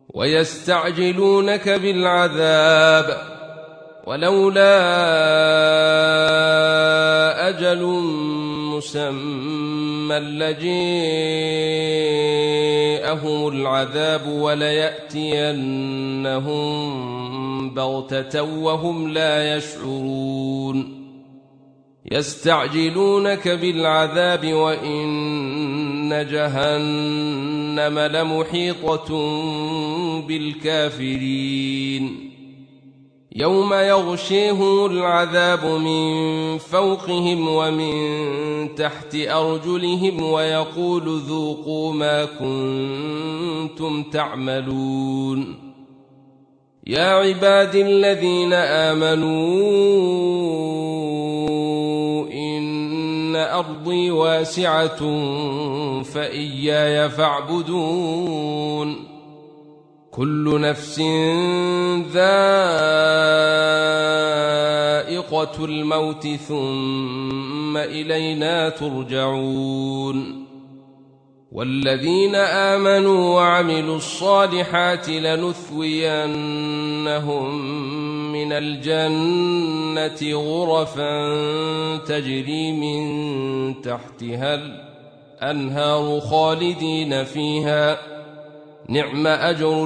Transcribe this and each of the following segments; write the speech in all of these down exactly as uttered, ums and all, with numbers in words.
ويستعجلونك بالعذاب ولولا أجل مسمى لجيءهم العذاب وليأتينهم بغتة وهم لا يشعرون يستعجلونك بالعذاب وإن جهنم لمحيطة بالكافرين يوم يغشيهم العذاب من فوقهم ومن تحت أرجلهم ويقول ذوقوا ما كنتم تعملون يا عبادي الذين آمنوا إن أرضي واسعة فإياي فاعبدون كل نفس ذائقة الموت ثم إلينا ترجعون والذين آمنوا وعملوا الصالحات لنثوينهم من الجنة غرفا تجري من تحتها الأنهار خالدين فيها نعم أجر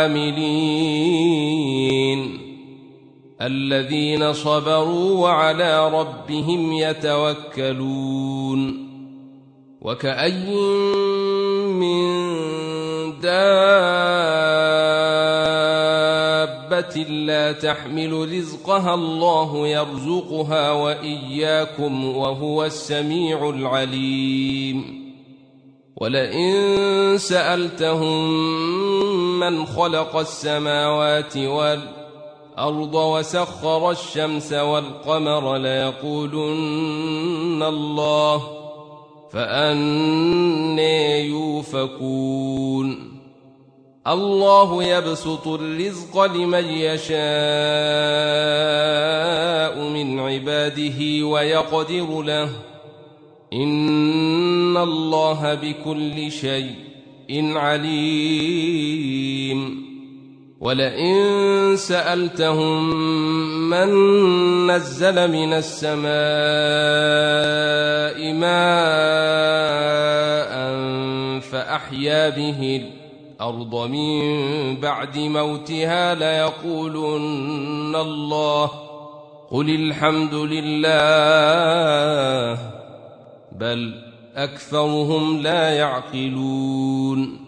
العاملين الذين صبروا وعلى ربهم يتوكلون وكأي من دابة لا تحمل رزقها الله يرزقها وإياكم وهو السميع العليم ولئن سألتهم من خلق السماوات والأرض وسخر الشمس والقمر ليقولن الله فأنى يؤفكون الله يبسط الرزق لمن يشاء من عباده ويقدر له إن الله بكل شيء عليم ولئن سألتهم من نزل من السماء ماء فأحيا به الأرض من بعد موتها ليقولن الله قل الحمد لله بل أكثرهم لا يعقلون